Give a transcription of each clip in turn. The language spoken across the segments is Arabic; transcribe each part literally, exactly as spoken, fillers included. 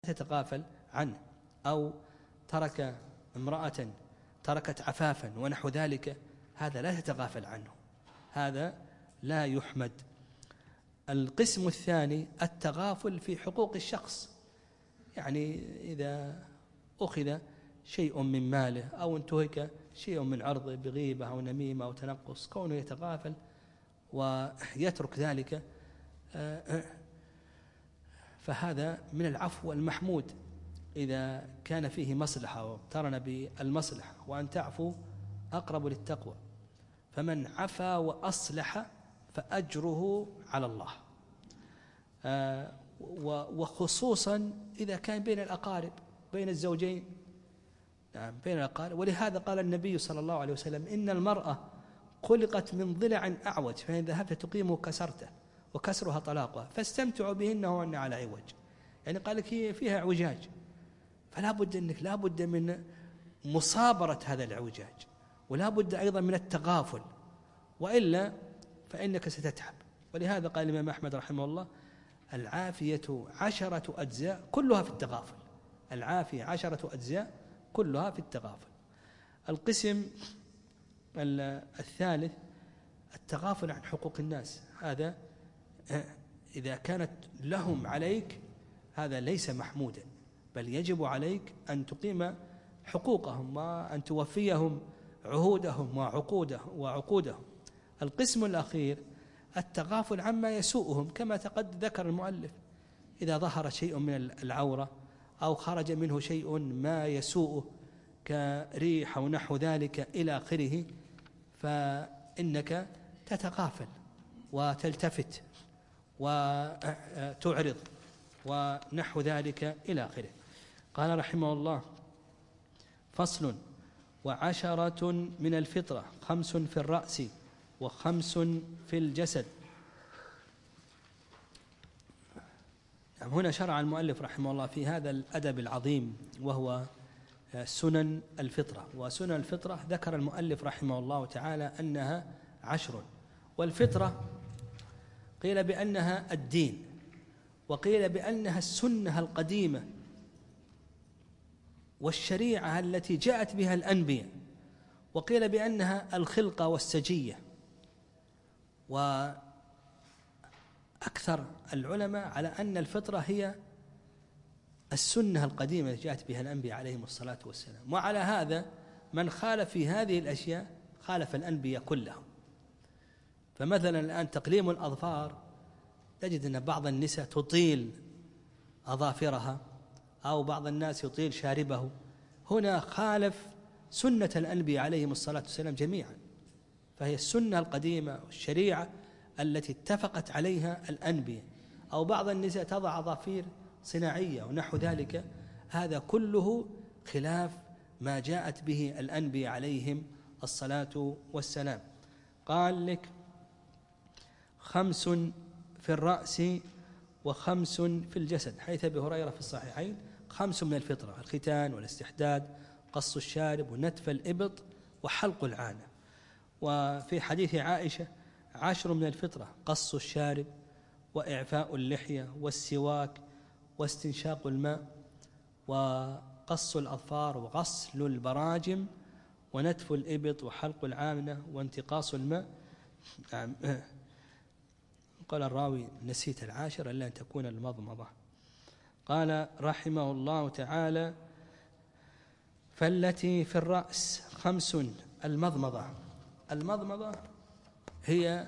تتغافل عنه، أو ترك امرأة تركت عفافا ونحو ذلك، هذا لا تتغافل عنه، هذا لا يحمد. القسم الثاني التغافل في حقوق الشخص، يعني إذا أخذ شيء من ماله أو انتهك شيء من عرضه بغيبة أو نميمة أو تنقص، كونه يتغافل ويترك ذلك فهذا من العفو المحمود إذا كان فيه مصلحة واقترن بالمصلحة، وأن تعفو أقرب للتقوى. فمن عفا وأصلح فأجره على الله، وخصوصا إذا كان بين الأقارب، بين الزوجين، نعم بين الأقارب. ولهذا قال النبي صلى الله عليه وسلم: إن المرأة خلقت من ضلع أعوج، فإن ذهبت تقيمه كسرته وكسرها طلاقها، فاستمتعوا بهن وأن على عوج. يعني قال لك هي فيها اعوجاج، فلا بد أنك لا بد من مصابرة هذا الاعوجاج، ولا بد أيضا من التغافل، وإلا فإنك ستتعب. ولهذا قال الإمام أحمد رحمه الله: العافية عشرة أجزاء كلها في التغافل. العافية عشرة أجزاء كلها في التغافل. القسم الثالث التغافل عن حقوق الناس، هذا إذا كانت لهم عليك هذا ليس محمودا، بل يجب عليك أن تقيم حقوقهم وأن توفيهم عهودهم وعقودهم. القسم الأخير التغافل عما يسوءهم، كما تقد ذكر المؤلف: إذا ظهر شيء من العورة أو خرج منه شيء ما يسوءه كريح أو نحو ذلك إلى آخره، فإنك تتغافل وتلتفت وتعرض ونحو ذلك إلى آخره. قال رحمه الله: فصل: وعشرة من الفطرة، خمس في الرأس وخمس في الجسد. هنا شرع المؤلف رحمه الله في هذا الأدب العظيم وهو سنن الفطرة. وسنن الفطرة ذكر المؤلف رحمه الله تعالى أنها عشر. والفطرة قيل بأنها الدين، وقيل بأنها السنة القديمة والشريعة التي جاءت بها الأنبياء، وقيل بأنها الخلقة والسجية. وأكثر العلماء على أن الفطرة هي السنة القديمة التي جاءت بها الأنبياء عليهم الصلاة والسلام. وعلى هذا من خالف في هذه الأشياء خالف الأنبياء كلهم. فمثلا الآن تقليم الأظفار، تجد أن بعض النساء تطيل أظافرها أو بعض الناس يطيل شاربه، هنا خالف سنة الأنبياء عليهم الصلاة والسلام جميعا، فهي السنة القديمة والشريعة التي اتفقت عليها الأنبياء. أو بعض النساء تضع أظافير صناعية ونحو ذلك، هذا كله خلاف ما جاءت به الأنبياء عليهم الصلاة والسلام. قال لك: خمس في الرأس وخمس في الجسد، حيث أبي هريرة في الصحيحين: خمس من الفطرة، الختان والاستحداد، قص الشارب ونتف الإبط وحلق العانة. وفي حديث عائشة: عشر من الفطرة، قص الشارب وإعفاء اللحية والسواك واستنشاق الماء وقص الأظفار وغسل البراجم ونتف الإبط وحلق العانة وانتقاص الماء. قال الراوي: نسيت العاشر إلا أن تكون المضمضة. قال رحمه الله تعالى: فالتي في الرأس خمس. المضمضة، المضمضة هي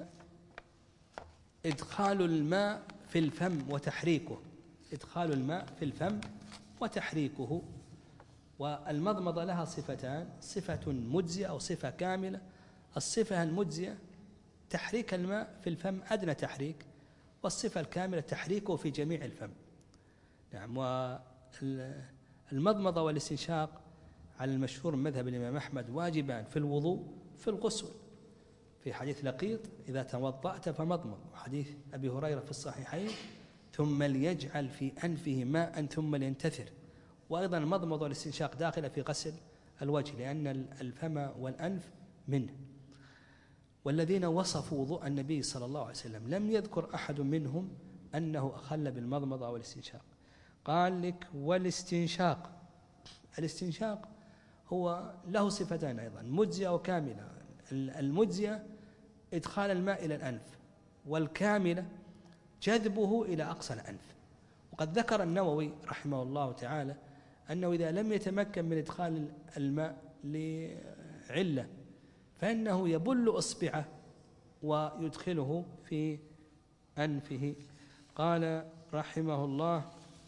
إدخال الماء في الفم وتحريكه، إدخال الماء في الفم وتحريكه. والمضمضة لها صفتان: صفة مجزئة أو صفة كاملة. الصفة المجزئة تحريك الماء في الفم أدنى تحريك، والصفة الكاملة تحريكه في جميع الفم. نعم. والمضمضة والاستنشاق على المشهور من مذهب الإمام أحمد واجبان في الوضوء في الغسل، في حديث لقيط: إذا توضأت فمضمض. وحديث أبي هريرة في الصحيحين: ثم ليجعل في أنفه ماء ثم لينتثر. وأيضا المضمضة والاستنشاق داخلة في غسل الوجه، لأن الفم والأنف منه. والذين وصفوا وضوء النبي صلى الله عليه وسلم لم يذكر أحد منهم أنه أخل بالمضمضة والاستنشاق. قال لك والاستنشاق. الاستنشاق هو له صفتان أيضا، مجزية وكاملة. المجزية إدخال الماء إلى الأنف، والكاملة جذبه إلى أقصى الأنف. وقد ذكر النووي رحمه الله تعالى أنه إذا لم يتمكن من إدخال الماء لعلة فإنه يبل إصبعه ويدخله في أنفه. قال رحمه الله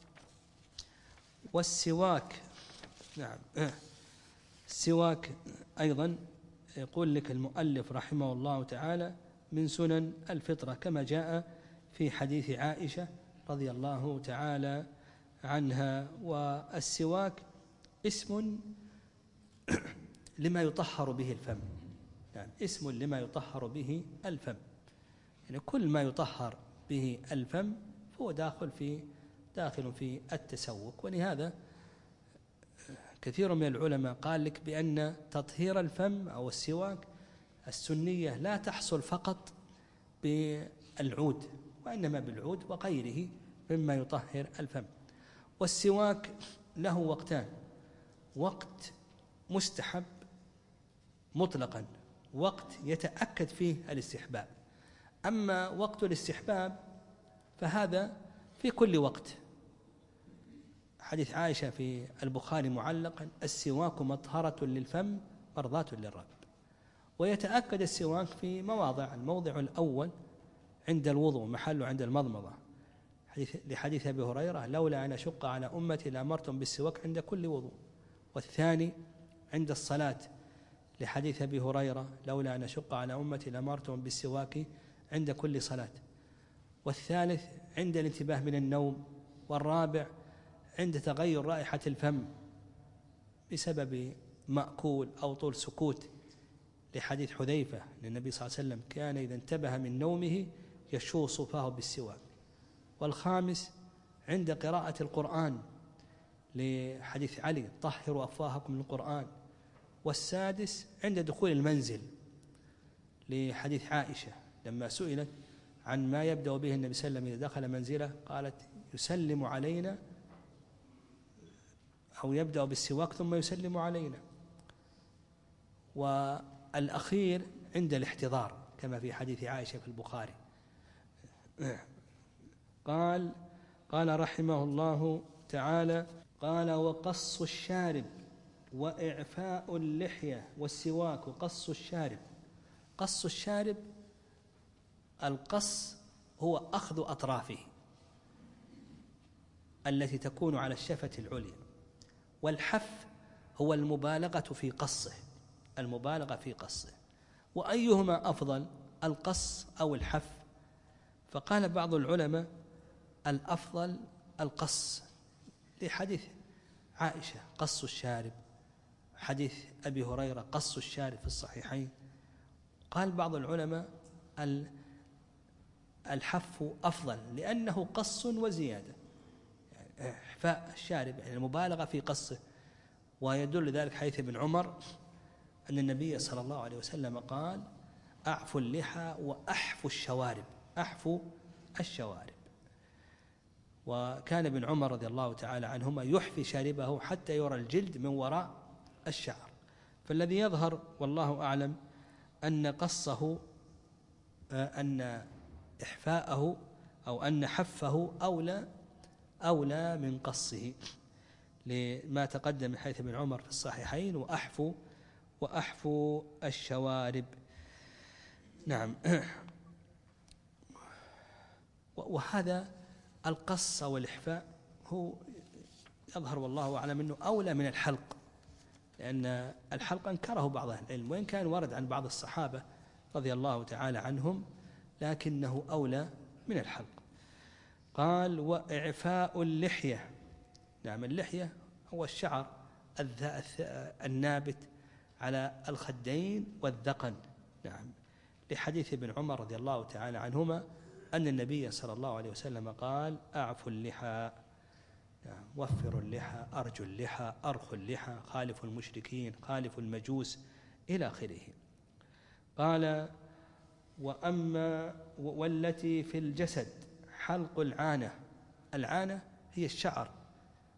والسواك. نعم، السواك أيضا يقول لك المؤلف رحمه الله تعالى من سنن الفطرة كما جاء في حديث عائشة رضي الله تعالى عنها. والسواك اسم لما يطهر به الفم، يعني اسم لما يطهر به الفم، يعني كل ما يطهر به الفم فهو داخل في داخل في التسوك. ولهذا كثير من العلماء قال لك بأن تطهير الفم أو السواك السنية لا تحصل فقط بالعود، وإنما بالعود وغيره مما يطهر الفم. والسواك له وقتان، وقت مستحب مطلقا، وقت يتأكد فيه الاستحباب. أما وقت الاستحباب فهذا في كل وقت. حديث عائشة في البخاري معلقا السواك مطهرة للفم مرضاة للرب. ويتأكد السواك في مواضع، الموضع الأول عند الوضوء محله عند المضمضة لحديث أبي هريرة لولا أن أشق على أمتي لأمرتم بالسواك عند كل وضوء. والثاني عند الصلاة لحديث أبي هريرة لولا أن أشق على أمتي لأمرتم بالسواك عند كل صلاة. والثالث عند الانتباه من النوم. والرابع عند تغير رائحة الفم بسبب مأكول أو طول سكوت لحديث حذيفة أن النبي صلى الله عليه وسلم كان إذا انتبه من نومه يشوص فاه بالسواك. والخامس عند قراءة القرآن لحديث علي طهروا أفواهكم من القرآن. والسادس عند دخول المنزل لحديث عائشة لما سئلت عن ما يبدأ به النبي صلى الله عليه وسلم إذا دخل منزله قالت يسلم علينا أو يبدأ بالسواك ثم يسلم علينا. والأخير عند الاحتضار كما في حديث عائشة في البخاري. قال قال رحمه الله تعالى قال وقص الشارب وإعفاء اللحية والسواك. وقص الشارب، قص الشارب القص هو أخذ أطرافه التي تكون على الشفة العليا، والحف هو المبالغة في قصه، المبالغة في قصه. وأيهما أفضل القص أو الحف؟ فقال بعض العلماء الأفضل القص لحديث عائشة قص الشارب، حديث أبي هريرة قص الشارب في الصحيحين. قال بعض العلماء الحف أفضل لأنه قص وزيادة، يعني إحفاء الشارب يعني المبالغة في قصه. ويدل ذلك حديث ابن عمر أن النبي صلى الله عليه وسلم قال أعفوا اللحى وأحفوا الشوارب، أحفوا الشوارب. وكان ابن عمر رضي الله تعالى عنهما يحفي شاربه حتى يرى الجلد من وراء الشعر. فالذي يظهر والله أعلم أن قصه أن إحفاءه أو أن حفه أولى أولى من قصه لما تقدم من حيث ابن عمر في الصحيحين وأحفوا وأحفوا الشوارب. نعم. وهذا القص والإحفاء هو يظهر والله أعلم أنه أولى من الحلق، لأن الحلق أنكره بعض أهل العلم وإن كان ورد عن بعض الصحابة رضي الله تعالى عنهم، لكنه أولى من الحلق. قال وإعفاء اللحية. نعم، اللحية هو الشعر النابت على الخدين والذقن. نعم، لحديث ابن عمر رضي الله تعالى عنهما أن النبي صلى الله عليه وسلم قال أعفوا اللحى، نعم، وفروا اللحى، أرجوا اللحى، أرخوا اللحى، خالفوا المشركين، خالفوا المجوس إلى آخره. قال وأما والتي في الجسد حلق العانة. العانة هي الشعر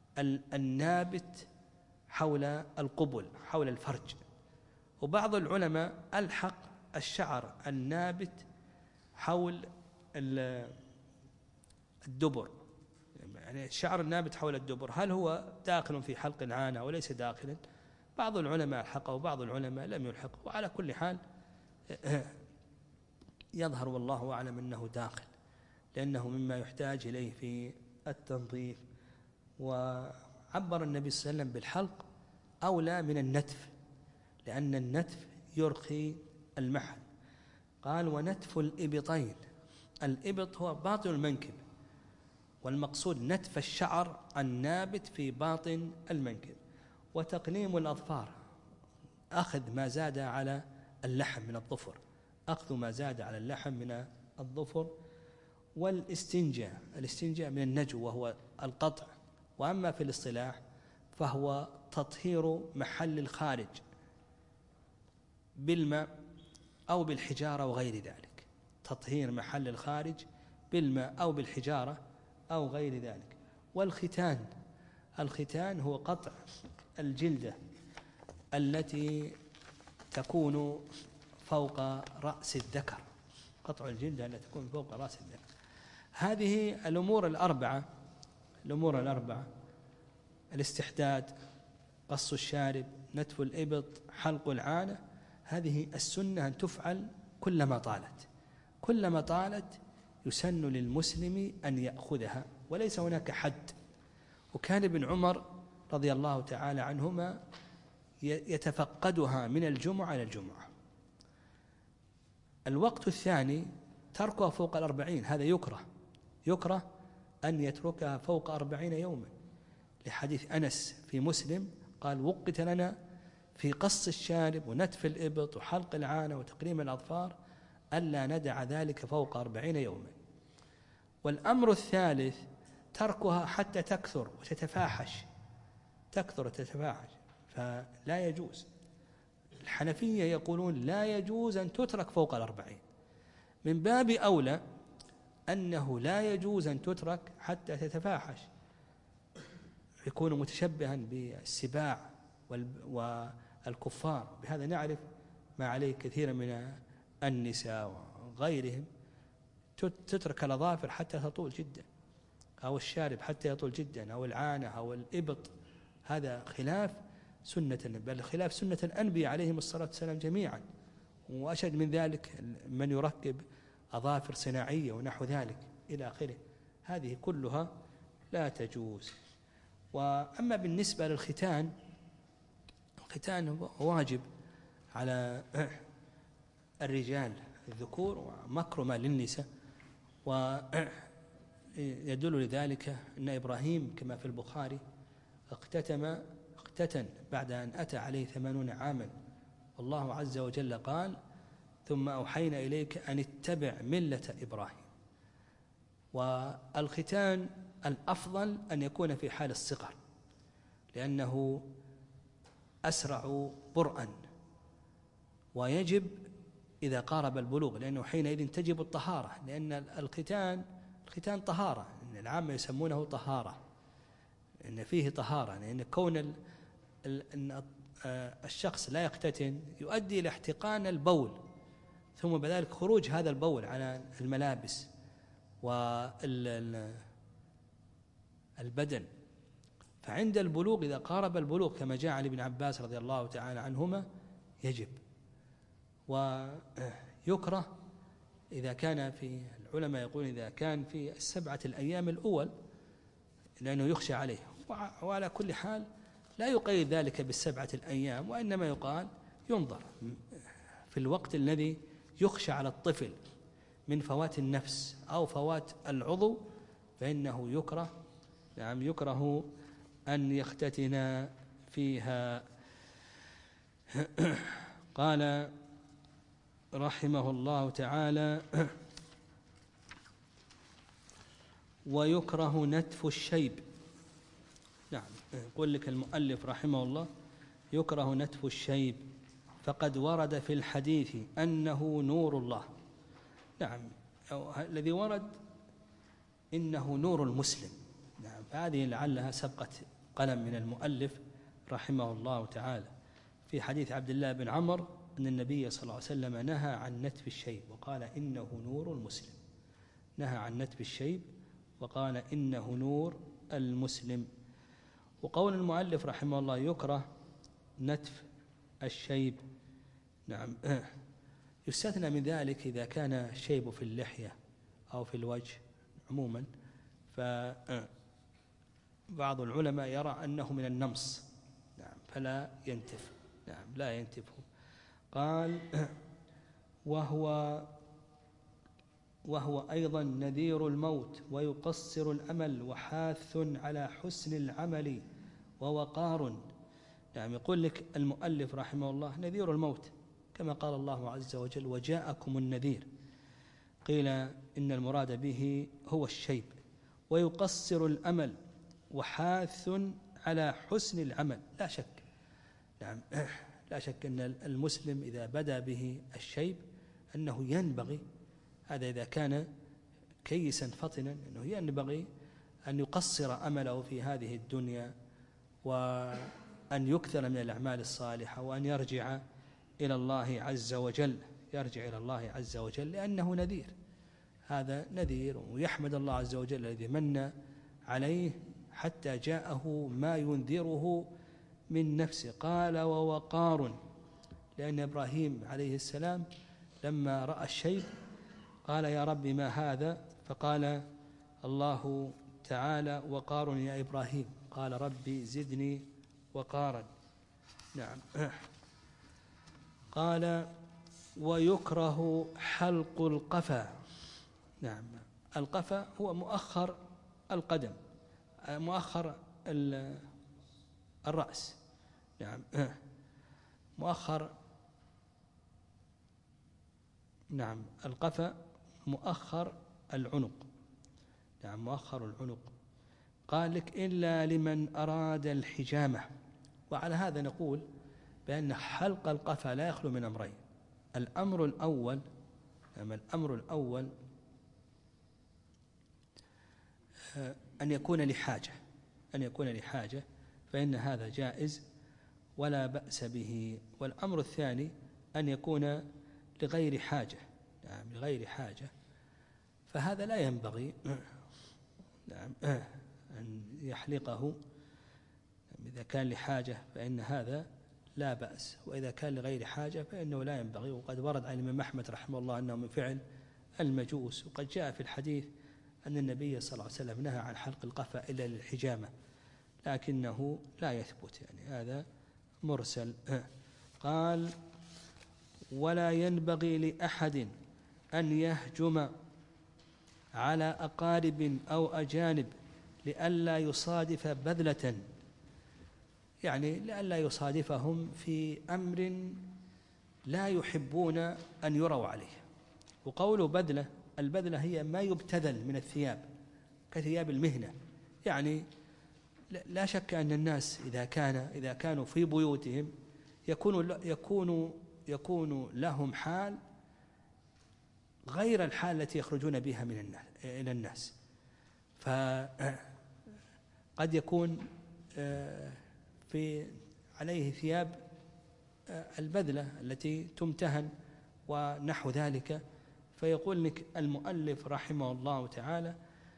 النابت حول القبل حول الفرج. وبعض العلماء ألحق الشعر النابت حول الدبر، يعني الشعر النابت حول الدبر هل هو داخل في حلق العانة وليس داخلا؟ بعض العلماء ألحقه وبعض العلماء لم يلحقه، وعلى كل حال يظهر والله أعلم أنه داخل، لأنه مما يحتاج إليه في التنظيف. وعبر النبي صلى الله عليه وسلم بالحلق أولى من النتف، لأن النتف يرخي المحل. قال ونتف الإبطين، الإبط هو باطن المنكب، والمقصود نتف الشعر النابت في باطن المنكب. وتقليم الأظفار، أخذ ما زاد على اللحم من الظفر، أخذ ما زاد على اللحم من الظفر. والاستنجاء، الاستنجاء من النجو وهو القطع. وأما في الاصطلاح فهو تطهير محل الخارج بالماء أو بالحجارة وغير ذلك، تطهير محل الخارج بالماء أو بالحجارة أو غير ذلك. والختان، الختان هو قطع الجلدة التي تكون فوق رأس الذكر، قطع الجلدة التي تكون فوق رأس الذكر. هذه الأمور الأربعة، الأمور الأربعة الاستحداد، قص الشارب، نتف الإبط، حلق العانة، هذه السنة أن تفعل كلما طالت، كلما طالت يسن للمسلم أن يأخذها، وليس هناك حد. وكان ابن عمر رضي الله تعالى عنهما يتفقدها من الجمعة إلى الجمعة. الوقت الثاني تركها فوق الأربعين، هذا يكره، يكره أن يتركها فوق أربعين يوما، لحديث أنس في مسلم قال وقت لنا في قص الشارب ونتف الإبط وحلق العانة وتقليم الأظفار ألا ندع ذلك فوق أربعين يوما. والأمر الثالث تركها حتى تكثر وتتفاحش، تكثر وتتفاحش، فلا يجوز. الحنفية يقولون لا يجوز أن تترك فوق الأربعين، من باب أولى أنه لا يجوز أن تترك حتى تتفاحش، يكون متشبها بالسباع والكفار. بهذا نعرف ما عليه كثير من النساء وغيرهم، تترك الأظافر حتى تطول جدا، أو الشارب حتى يطول جدا، أو العانة أو الإبط، هذا خلاف سنة النبي، بل خلاف سنة الأنبياء عليهم الصلاة والسلام جميعا. وأشد من ذلك من يركب أظافر صناعية ونحو ذلك إلى آخره، هذه كلها لا تجوز. وأما بالنسبة للختان، الختان واجب على الرجال الذكور ومكرمة للنساء. ويدل لذلك أن إبراهيم كما في البخاري اختتم اختتن بعد أن أتى عليه ثمانون عاما، والله عز وجل قال ثم أوحينا إليك أن اتبع ملة إبراهيم. والختان الأفضل أن يكون في حال الصغر، لأنه أسرع برءا، ويجب إذا قارب البلوغ، لأنه حينئذ تجب الطهارة، لأن الختان الختان طهارة، إن العامة يسمونه طهارة، إن فيه طهارة، لأن كون ال ال الشخص لا يختتن يؤدي إلى احتقان البول، ثم بذلك خروج هذا البول على الملابس والبدن. فعند البلوغ إذا قارب البلوغ كما جاء عن ابن عباس رضي الله تعالى عنهما يجب. ويكره إذا كان في، العلماء يقول إذا كان في السبعة الأيام الأول لأنه يخشى عليه، وعلى كل حال لا يقيد ذلك بالسبعة الأيام، وإنما يقال ينظر في الوقت الذي يخشى على الطفل من فوات النفس أو فوات العضو، فإنه يكره، نعم يكره أن يختتن فيها. قال رحمه الله تعالى ويكره نتف الشيب. نعم يقول لك المؤلف رحمه الله يكره نتف الشيب، فقد ورد في الحديث أنه نور الله. نعم الذي ورد إنه نور المسلم، نعم هذه لعلها سبقت قلم من المؤلف رحمه الله تعالى في حديث عبد الله بن عمرو أن النبي صلى الله عليه وسلم نهى عن نتف الشيب وقال إنه نور المسلم. نهى عن نتف الشيب وقال إنه نور المسلم. وقول المؤلف رحمه الله يكره نتف الشيب، نعم، يستثنى من ذلك إذا كان الشيب في اللحية أو في الوجه عموما، فبعض العلماء يرى أنه من النمص، نعم، فلا ينتف، نعم، لا ينتفه. قال وهو وهو أيضا نذير الموت ويقصر الأمل وحاث على حسن العمل ووقار. نعم، يقول لك المؤلف رحمه الله نذير الموت كما قال الله عز وجل وجاءكم النذير، قيل إن المراد به هو الشيب. ويقصر الأمل وحاث على حسن العمل، لا شك، نعم، لا شك أن المسلم إذا بدأ به الشيب أنه ينبغي، هذا إذا كان كيسا فطنا، أنه ينبغي أن يقصر أمله في هذه الدنيا وأن يكثر من الأعمال الصالحة وأن يرجع إلى الله عز وجل، يرجع إلى الله عز وجل لأنه نذير، هذا نذير، ويحمد الله عز وجل الذي من عليه حتى جاءه ما ينذره من نفسه. قال ووقار، لأن إبراهيم عليه السلام لما رأى الشيب قال يا رب ما هذا؟ فقال الله تعالى وقار يا إبراهيم، قال ربي زدني وقارا. نعم. قال ويكره حلق القفا. نعم، القفا هو مؤخر القدم، مؤخر الرأس، نعم، مؤخر، نعم، القفا مؤخر العنق، نعم، مؤخر العنق. قال لك إلا لمن أراد الحجامة. وعلى هذا نقول بأن حلق القفا لا يخلو من أمرين. الأمر الأول، نعم، الأمر الأول أن يكون لحاجة، أن يكون لحاجة فإن هذا جائز ولا بأس به. والأمر الثاني أن يكون لغير حاجة، نعم، لغير حاجة، فهذا لا ينبغي، نعم، أن يحلقه. إذا كان لحاجة فإن هذا لا بأس، وإذا كان لغير حاجة فإنه لا ينبغي. وقد ورد عن الإمام أحمد رحمه الله أنه من فعل المجوس، وقد جاء في الحديث أن النبي صلى الله عليه وسلم نهى عن حلق القفا إلا للحجامة، لكنه لا يثبت، يعني هذا مرسل. قال ولا ينبغي لأحد أن يهجم على أقارب أو أجانب لئلا يصادف بذلة، يعني لئلا يصادفهم في أمر لا يحبون أن يروا عليه. وقوله بذلة، البذلة هي ما يبتذل من الثياب كثياب المهنة، يعني لا شك أن الناس إذا كان إذا كانوا في بيوتهم يكون يكون يكون لهم حال غير الحال التي يخرجون بها من الناس إلى الناس، فقد يكون في عليه ثياب البذلة التي تمتهن ونحو ذلك. فيقول لك المؤلف رحمه الله تعالى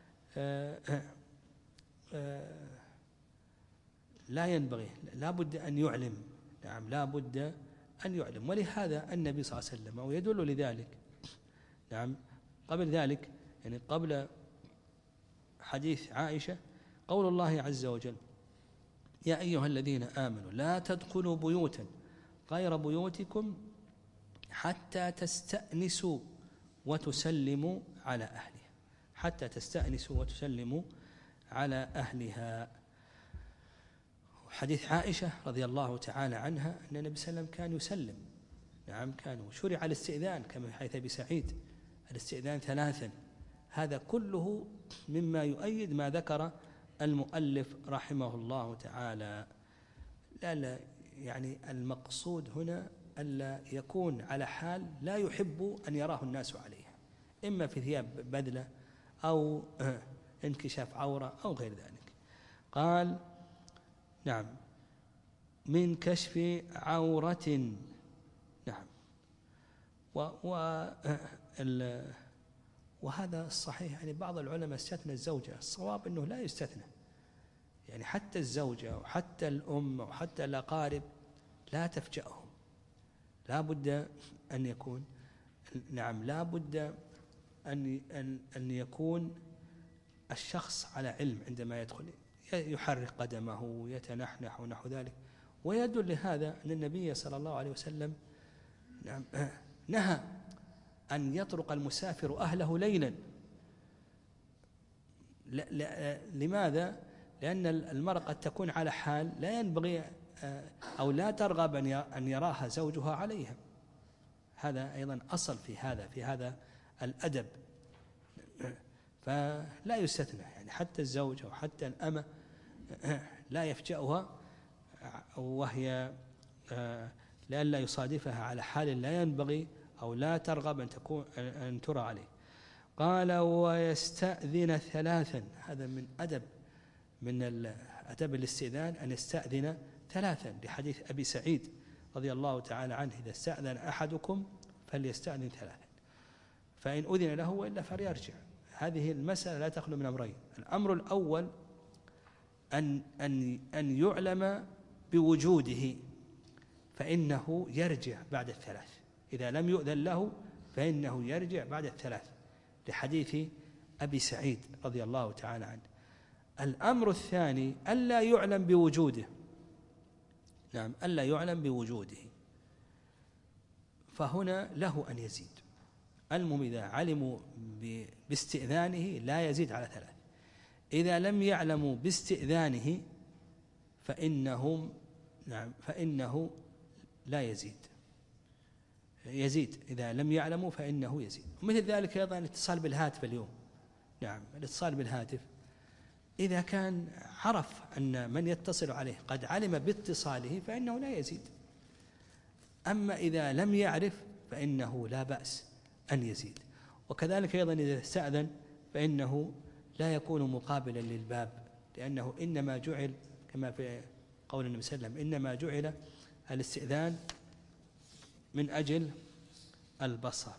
لا ينبغي، لا بد أن يعلم، نعم، لا بد أن يعلم. ولهذا النبي صلى الله عليه وسلم ويدل لذلك، نعم، قبل ذلك، يعني قبل حديث عائشة، قول الله عز وجل يا أيها الذين آمنوا لا تدخلوا بيوتا غير بيوتكم حتى تستأنسوا وتسلموا على أهلها، حتى تستأنسوا وتسلموا على أهلها. حديث عائشة رضي الله تعالى عنها أن النبي صلى الله عليه وسلم كان يسلم، نعم، كان شرع الاستئذان كما في حديث أبي سعيد الاستئذان ثلاثا. هذا كله مما يؤيد ما ذكر المؤلف رحمه الله تعالى. لا لا يعني المقصود هنا ألا يكون على حال لا يحب أن يراه الناس عليها، إما في ثياب بذلة أو انكشاف عورة أو غير ذلك. قال نعم من كشف عورة. نعم و و وهذا الصحيح. يعني بعض العلماء استثنى الزوجة، الصواب أنه لا يستثنى، يعني حتى الزوجة وحتى الأم وحتى الأقارب لا تفجأهم، لا بد أن يكون نعم لا بد أن أن أن يكون الشخص على علم عندما يدخل، يحرك قدمه يتنحنح ونحو ذلك. ويدل لهذا أن النبي صلى الله عليه وسلم نعم نهى أن يطرق المسافر أهله ليلا. لماذا؟ لأن المرأة قد تكون على حال لا ينبغي أو لا ترغب أن يراها زوجها عليها. هذا أيضا أصل في هذا في هذا الأدب، فلا يستثنى، يعني حتى الزوجة وحتى الأمة لا يفجأها وهي لئلا يصادفها على حال لا ينبغي أو لا ترغب أن تكون أن ترى عليه. قال ويستأذن ثلاثا، هذا من أدب من أدب الاستئذان أن يستأذن ثلاثا، لحديث أبي سعيد رضي الله تعالى عنه: إذا استأذن أحدكم فليستأذن ثلاثا فإن أذن له وإلا فليرجع. هذه المسألة لا تخلو من أمرين: الأمر الأول أن أن أن يعلم بوجوده فإنه يرجع بعد الثلاث، إذا لم يؤذن له فإنه يرجع بعد الثلاث، لحديث أبي سعيد رضي الله تعالى عنه. الأمر الثاني ألا يعلم بوجوده، نعم ألا يعلم بوجوده، فهنا له أن يزيد. المهم إذا علموا باستئذانه لا يزيد على ثلاث، إذا لم يعلموا باستئذانه فإنهم نعم فإنه لا يزيد يزيد إذا لم يعلموا فإنه يزيد. ومثل ذلك أيضا الاتصال بالهاتف اليوم، نعم الاتصال بالهاتف إذا كان عرف أن من يتصل عليه قد علم باتصاله فإنه لا يزيد، أما إذا لم يعرف فإنه لا بأس أن يزيد. وكذلك أيضا إذا استأذن فإنه لا يكون مقابلا للباب، لأنه إنما جعل كما في قول النبي صلى الله عليه وسلم: إنما جعل الاستئذان من أجل البصر.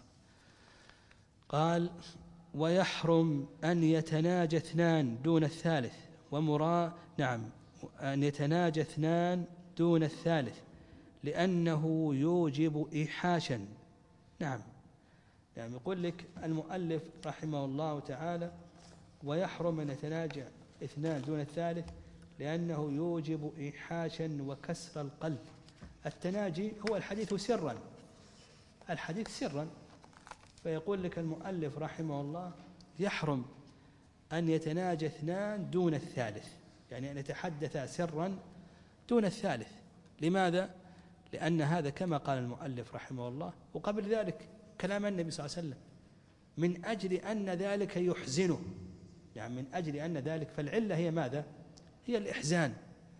قال ويحرم أن يتناجى اثنان دون الثالث ومرا نعم أن يتناجى اثنان دون الثالث لأنه يوجب إيحاشا. نعم يعني يقول لك المؤلف رحمه الله تعالى: ويحرم أن يتناجى اثنان دون الثالث لأنه يوجب إيحاشا وكسر القلب. التناجي هو الحديث سرا، الحديث سرا، فيقول لك المؤلف رحمه الله: يحرم أن يتناجى اثنان دون الثالث، يعني أن يتحدثا سرا دون الثالث. لماذا؟ لأن هذا كما قال المؤلف رحمه الله، وقبل ذلك كلام النبي صلى الله عليه وسلم: من أجل أن ذلك يحزنه، يعني من أجل أن ذلك، فالعلة هي ماذا؟ هي الإحزان.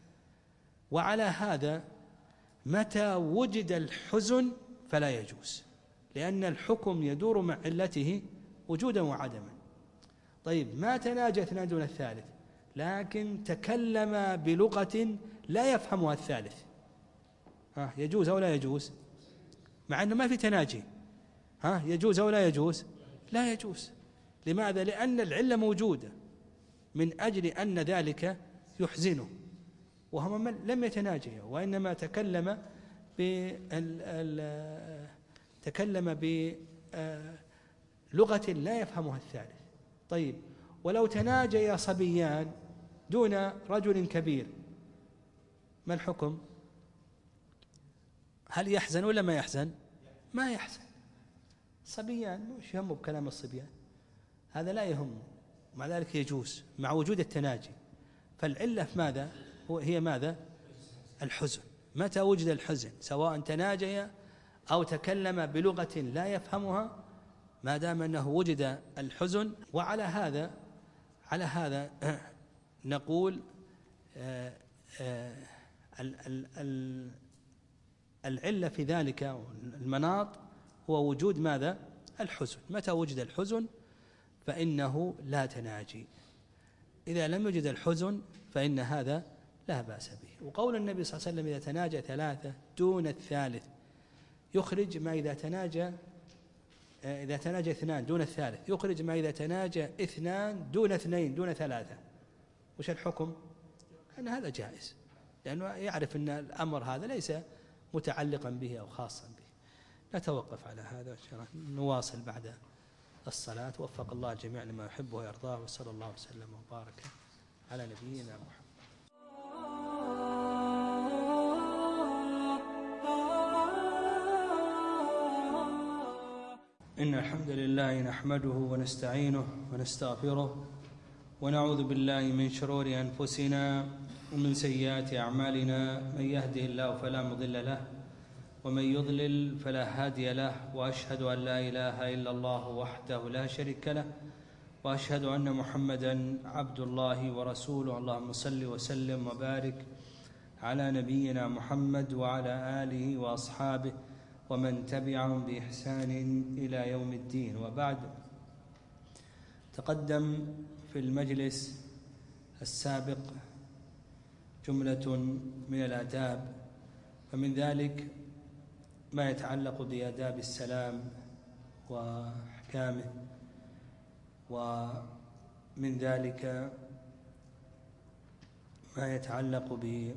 وعلى هذا متى وجد الحزن فلا يجوز، لأن الحكم يدور مع علته وجودا وعدما. طيب ما تناجى اثنان دون الثالث لكن تكلم بلغة لا يفهمها الثالث، ها يجوز أو لا يجوز؟ مع أنه ما في تناجي، ها يجوز أو لا يجوز؟ لا يجوز. لماذا؟ لأن العلة موجودة، من أجل أن ذلك يحزنه، وهم لم يتناجيا وإنما تكلم بال تكلم بلغة لا يفهمها الثالث. طيب ولو تناجيا صبيان دون رجل كبير ما الحكم؟ هل يحزن ولا ما يحزن؟ ما يحزن. صبيان مش يهمه بكلام الصبيان، هذا لا يهم، مع ذلك يجوز مع وجود التناجي. فالعلة في ماذا؟ هي ماذا؟ الحزن. متى وجد الحزن سواء تناجي أو تكلم بلغة لا يفهمها، ما دام أنه وجد الحزن. وعلى هذا على هذا نقول آآ آآ العلة في ذلك المناط هو وجود ماذا؟ الحزن. متى وجد الحزن فإنه لا تناجي، إذا لم يوجد الحزن فإن هذا لا بأس به. وقول النبي صلى الله عليه وسلم إذا تناجى ثلاثة دون الثالث يخرج ما إذا تناجى إذا تناجى اثنان دون الثالث يخرج ما إذا تناجى اثنان دون اثنين دون ثلاثة. وش الحكم؟ أن هذا جائز، لأنه يعرف أن الأمر هذا ليس متعلقا به أو خاصا به. نتوقف على هذا، نواصل بعد الصلاة. وفق الله الجميع لما يحبه ويرضاه، وصلى الله وسلم وبارك على نبينا محمد. إن الحمد لله نحمده ونستعينه ونستغفره ونعوذ بالله من شرور أنفسنا ومن سيئات أعمالنا، من يهده الله فلا مضل له ومن يضلل فلا هادي له، وأشهد أن لا إله إلا الله وحده لا شريك له، وأشهد أن محمدا عبد الله ورسوله. اللهم صل وسلم وبارك على نبينا محمد وعلى آله وأصحابه ومن تبعهم بإحسان إلى يوم الدين. وبعد، تقدم في المجلس السابق جملة من الآداب، فمن ذلك ما يتعلق بآداب السلام وأحكامه، ومن ذلك ما يتعلق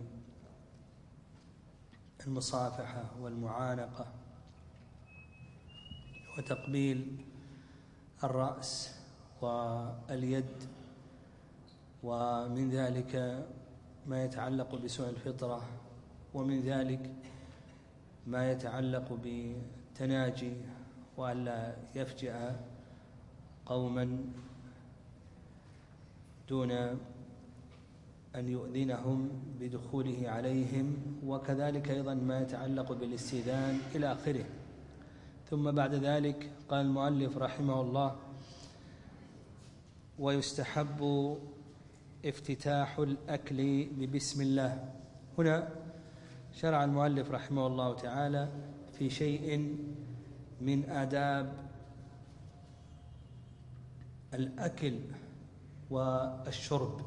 بالمصافحة والمعانقة وتقبيل الرأس واليد، ومن ذلك ما يتعلق بسوء الفطرة، ومن ذلك ما يتعلق بالتناجي وألا يفجأ قوما دون أن يؤذنهم بدخوله عليهم، وكذلك أيضا ما يتعلق بالاستئذان إلى آخره. ثم بعد ذلك قال المؤلف رحمه الله: ويستحب افتتاح الأكل ببسم الله. هنا شرع المؤلف رحمه الله تعالى في شيء من آداب الأكل والشرب.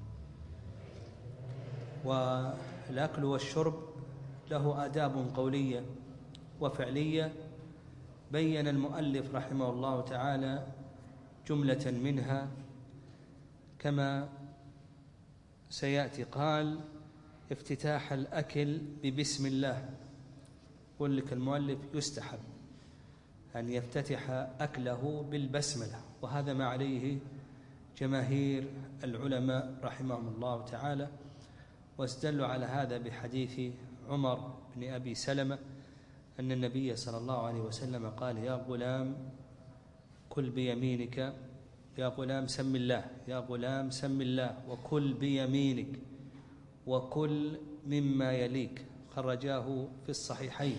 والأكل والشرب له آداب قولية وفعلية، بين المؤلف رحمه الله تعالى جملة منها كما سيأتي. قال: افتتاح الأكل ببسم الله. يقول لك المؤلف يستحب أن يفتتح أكله بالبسملة، وهذا ما عليه جماهير العلماء رحمهم الله تعالى، واستدلوا على هذا بحديث عمر بن أبي سلمة أن النبي صلى الله عليه وسلم قال: يا غلام كل بيمينك، يا غلام سم الله، يا غلام سم الله، وكل بيمينك وكل مما يليك. خرجاه في الصحيحين.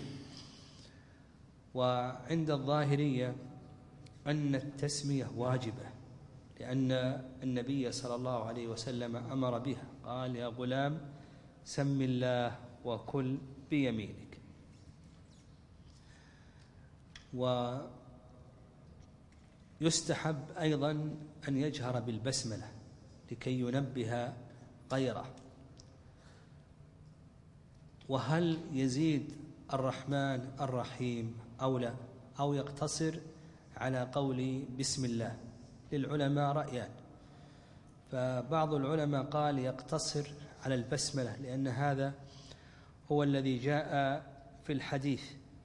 وعند الظاهرية أن التسمية واجبة، لأن النبي صلى الله عليه وسلم أمر بها، قال: يا غلام سم الله وكل بيمينك. ويستحب أيضا أن يجهر بالبسملة لكي ينبه غيره. وهل يزيد الرحمن الرحيم أو لا، أو يقتصر على قول بسم الله؟ للعلماء رأيان. فبعض العلماء قال يقتصر على البسملة، لأن هذا هو الذي جاء في الحديث.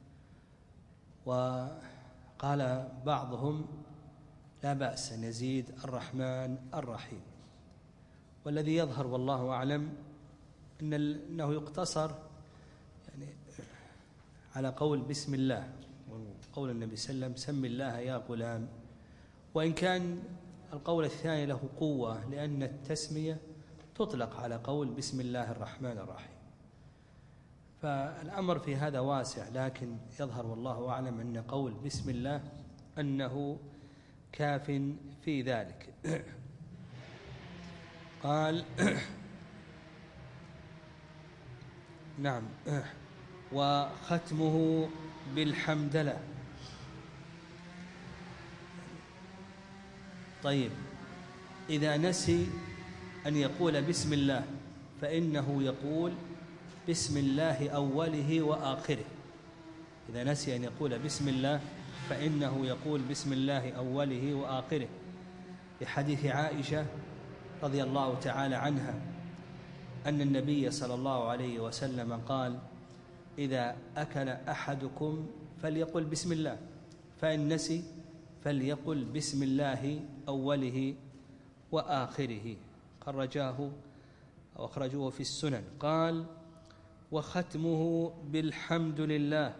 وقال بعضهم لا بأس أن يزيد الرحمن الرحيم. والذي يظهر والله أعلم إن أنه يقتصر يعني على قول بسم الله، وقول النبي صلى الله عليه وسلم سم الله يا غلام، وإن كان القول الثاني له قوة، لأن التسمية تطلق على قول بسم الله الرحمن الرحيم. فالأمر في هذا واسع، لكن يظهر والله أعلم أن قول بسم الله أنه كاف في ذلك. قال نعم: وختمه بالحمدلة. طيب، إذا نسي أن يقول بسم الله فإنه يقول بسم الله أوله وآخره. إذا نسي أن يقول بسم الله فإنه يقول بسم الله أوله وآخره، لحديث عائشة رضي الله تعالى عنها أن النبي صلى الله عليه وسلم قال: إذا أكل أحدكم فليقل بسم الله، فإن نسي فليقل بسم الله أوله وآخره. خرجاه أو أخرجوه في السنن. قال: وختمه بالحمد لله.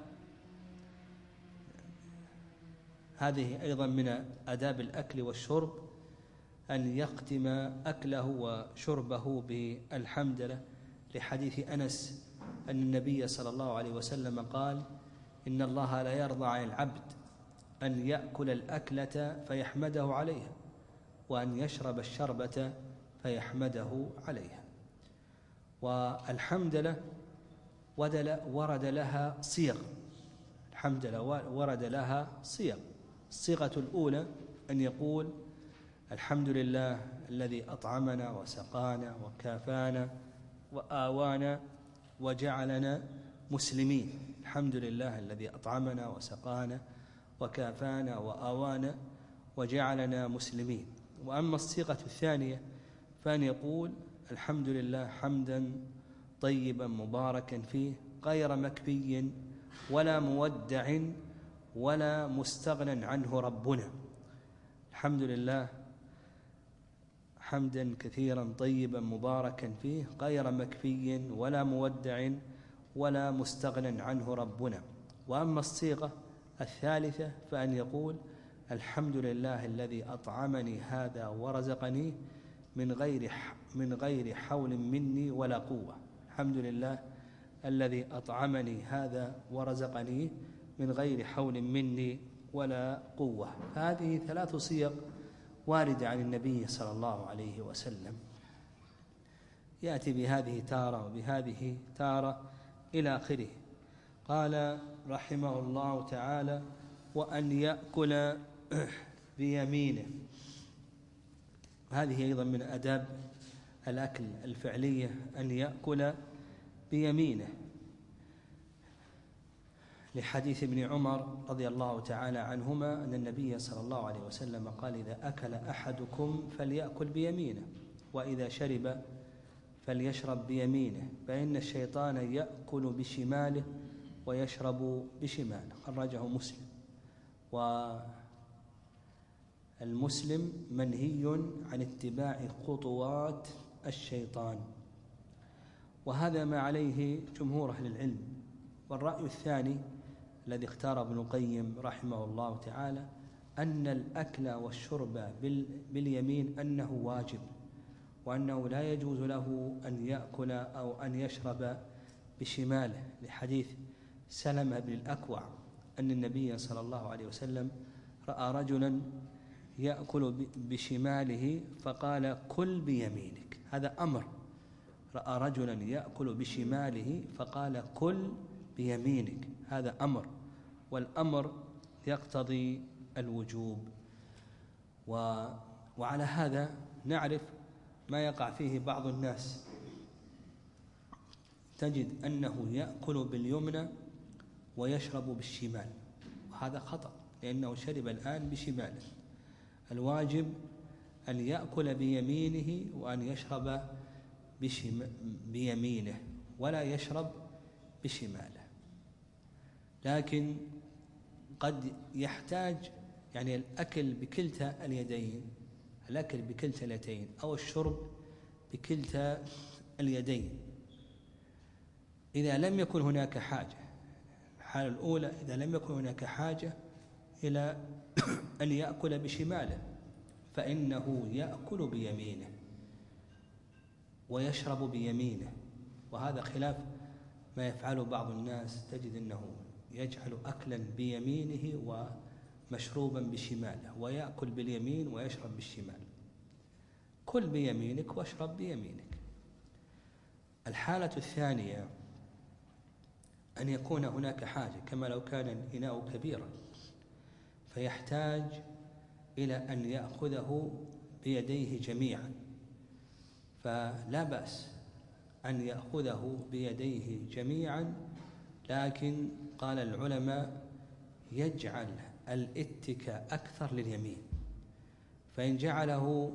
هذه أيضا من آداب الأكل والشرب، أن يختم أكله وشربه بالحمد لله، لحديث أنس أن النبي صلى الله عليه وسلم قال: إن الله لا يرضى عن العبد أن يأكل الأكلة فيحمده عليها، وأن يشرب الشربة فيحمده عليها. والحمد لله ورد لها صيغ، الحمد لله ورد لها صيغ. الصيغة الأولى أن يقول: الحمد لله الذي أطعمنا وسقانا وكافانا وآوانا وجعلنا مسلمين. الحمد لله الذي أطعمنا وسقانا وكافانا وآوانا وجعلنا مسلمين. وأما الصيغة الثانية فأن يقول: الحمد لله حمدا طيبا مباركا فيه، غير مكفي ولا مودع ولا مستغنى عنه ربنا. الحمد لله حمدا كثيرا طيبا مباركا فيه، غير مكفي ولا مودع ولا مستغنى عنه ربنا. وأما الصيغة الثالثة فأن يقول: الحمد لله الذي أطعمني هذا ورزقني من غير من غير حول مني ولا قوة. الحمد لله الذي أطعمني هذا ورزقني من غير حول مني ولا قوة. هذه ثلاث صيغ واردة عن النبي صلى الله عليه وسلم، يأتي بهذه تارة وبهذه تارة إلى آخره. قال رحمه الله تعالى: وأن يأكل بيمينه. هذه أيضا من آداب الأكل الفعلية، أن يأكل بيمينه، لحديث ابن عمر رضي الله تعالى عنهما أن النبي صلى الله عليه وسلم قال: إذا أكل أحدكم فليأكل بيمينه، وإذا شرب فليشرب بيمينه، فإن الشيطان يأكل بشماله ويشرب بشماله. خرجه مسلم. والمسلم منهي عن اتباع خطوات الشيطان، وهذا ما عليه جمهور أهل العلم. والرأي الثاني الذي اختار ابن القيم رحمه الله تعالى أن الأكل والشرب باليمين أنه واجب، وأنه لا يجوز له أن يأكل أو أن يشرب بشماله، لحديث سلمة بن الأكوع أن النبي صلى الله عليه وسلم رأى رجلا يأكل بشماله فقال: كل بيمينك. هذا أمر. رأى رجلا يأكل بشماله فقال: كل بيمينك. هذا أمر، والأمر يقتضي الوجوب. و... وعلى هذا نعرف ما يقع فيه بعض الناس، تجد أنه يأكل باليمنى ويشرب بالشمال، وهذا خطأ، لأنه شرب الآن بشماله. الواجب أن يأكل بيمينه وأن يشرب بشم... بيمينه، ولا يشرب بشماله. لكن قد يحتاج يعني الأكل بكلتا اليدين، الأكل بكلتا اليدين أو الشرب بكلتا اليدين، إذا لم يكن هناك حاجة. الحالة الأولى إذا لم يكن هناك حاجة إلى أن يأكل بشماله فإنه يأكل بيمينه ويشرب بيمينه، وهذا خلاف ما يفعله بعض الناس، تجد أنه يجعل أكلا بيمينه ومشروبا بشماله، ويأكل باليمين ويشرب بالشمال. كل بيمينك واشرب بيمينك. الحالة الثانية أن يكون هناك حاجة، كما لو كان الإناء كبيرا فيحتاج إلى أن يأخذه بيديه جميعا، فلا بأس أن يأخذه بيديه جميعا، لكن قال العلماء يجعل الاتكاء أكثر لليمين، فإن جعله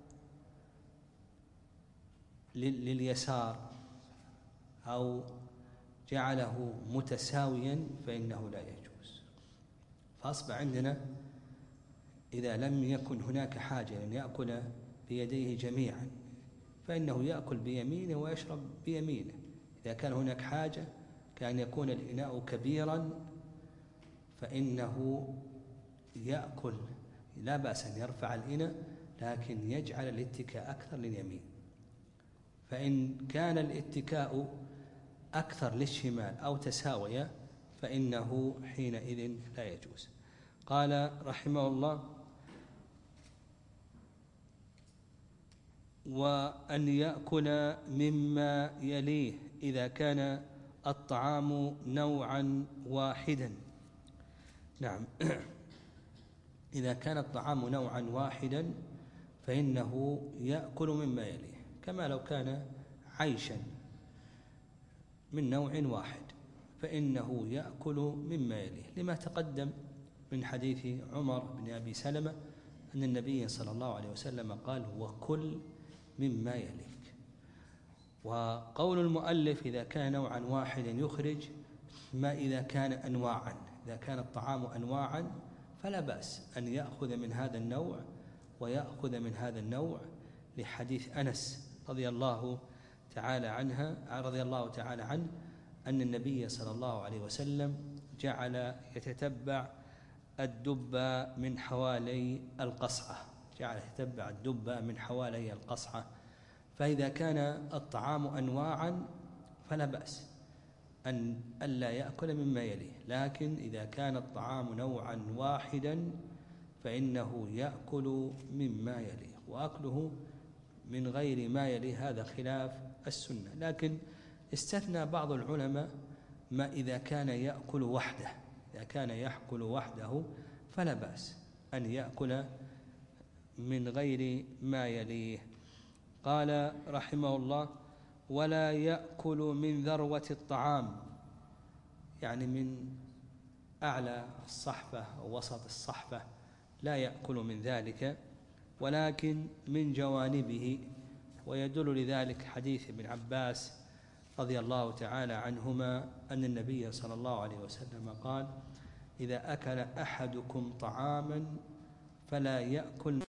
لليسار أو جعله متساويا فإنه لا يجوز. فأصبح عندنا إذا لم يكن هناك حاجة أن يأكل بيديه جميعا فإنه يأكل بيمينه ويشرب بيمينه. إذا كان هناك حاجة كأن يكون الإناء كبيرا فإنه يأكل، لا بأس أن يرفع الإناء لكن يجعل الاتكاء أكثر لليمين. فإن كان الاتكاء أكثر للشمال أو تساوية فإنه حينئذ لا يجوز. قال رحمه الله: وأن يأكل مما يليه إذا كان الطعام نوعا واحدا. نعم إذا كان الطعام نوعا واحدا فإنه يأكل مما يليه، كما لو كان عيشا من نوع واحد فإنه يأكل مما يليه، لما تقدم من حديث عمر بن أبي سلمة أن النبي صلى الله عليه وسلم قال: وكل مما يليك. وقول المؤلف إذا كان نوعا واحدا يخرج ما إذا كان أنواعا، إذا كان الطعام أنواعا فلا بأس أن يأخذ من هذا النوع ويأخذ من هذا النوع، لحديث أنس رضي الله تعالى عنها رضي الله تعالى عنه أن النبي صلى الله عليه وسلم جعل يتتبع الدب من حوالي القصعة، جعل يتتبع الدب من حوالي القصعة. فإذا كان الطعام أنواعا فلا بأس أن ألا يأكل مما يليه، لكن إذا كان الطعام نوعا واحدا فإنه يأكل مما يليه، وأكله من غير ما يليه هذا خلاف السنة. لكن استثنى بعض العلماء ما إذا كان يأكل وحده، إذا كان يأكل وحده فلا بأس أن يأكل من غير ما يليه. قال رحمه الله: ولا يأكل من ذروة الطعام، يعني من أعلى الصحفة أو وسط الصحفة لا يأكل من ذلك، ولكن من جوانبه. ويدل لذلك حديث ابن عباس رضي الله تعالى عنهما أن النبي صلى الله عليه وسلم قال: إذا أكل أحدكم طعاما فلا يأكل